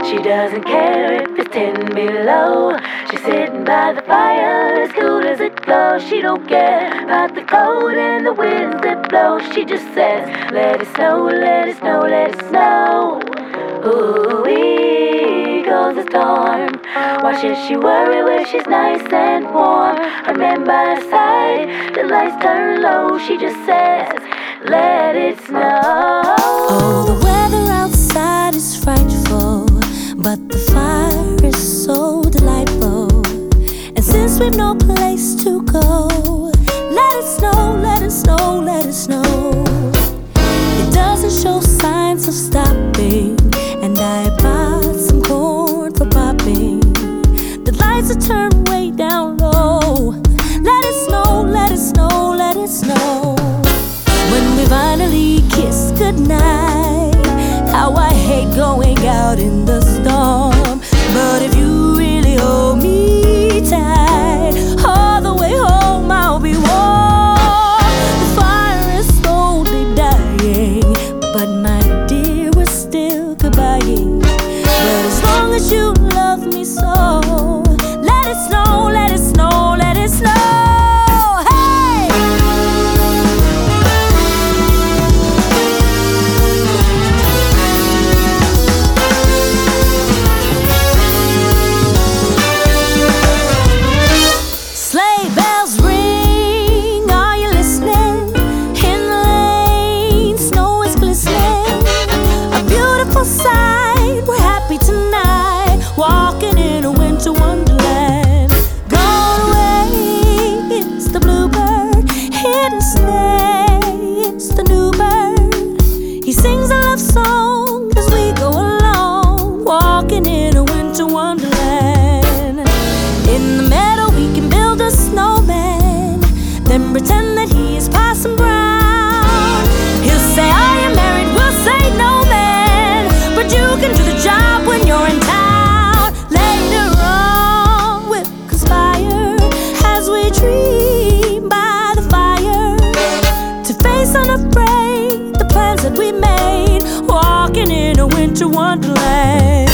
She doesn't care if it's 10 below. She's sitting by the fire, as cool as it glows. She don't care about the cold and the winds that blow. She just says, let it snow, let it snow, let it snow. Ooh, here goes the storm. Why should she worry when she's nice and warm? Her man by her side, the lights turn low. She just says, let it snow. Oh, the weather outside is frightful, but the fire is so delightful. And since we've no place to go, let it snow, let it snow, let it snow. It doesn't show signs of stopping, and I bought some corn for popping. The lights are turned way down low. Let it snow, let it snow, let it snow. When we finally kiss goodnight, how I hate going out in the storm. But if you really hold me tight, all the way home I'll be warm. The fire is slowly dying, but my dear, we're still goodbying. But as long as you love me so, let it snow, let it snow, let it snow. We're happy tonight, walking in a winter wonderland. Gone away, it's the bluebird. Here to stay, it's the new bird. He sings a love song as we go along, walking in a winter wonderland. In the meadow we can build a snowman, then pretend that he is Parson Brown. He'll say, are you married? We'll say no, man, but you can do the job when you're in town. Later on we'll conspire as we dream by the fire, to face unafraid the plans that we made, walking in a winter wonderland.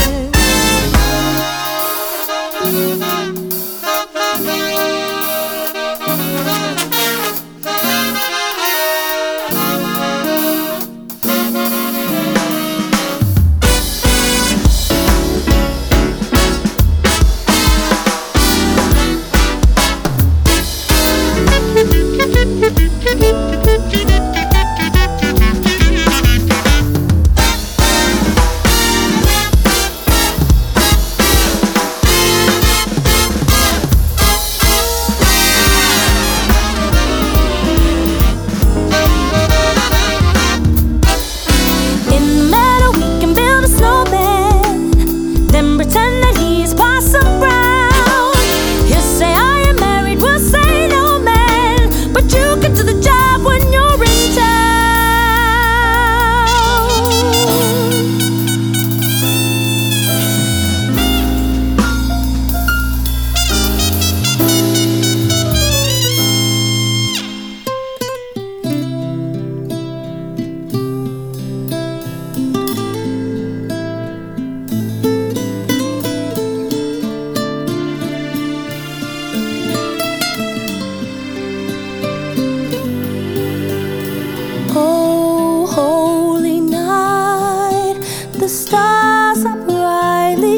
The stars are brightly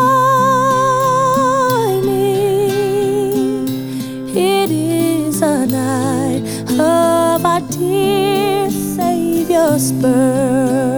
shining. It is a night of our dear Savior's birth.